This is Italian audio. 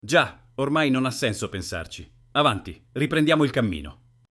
Già, ormai non ha senso pensarci. Avanti, riprendiamo il cammino.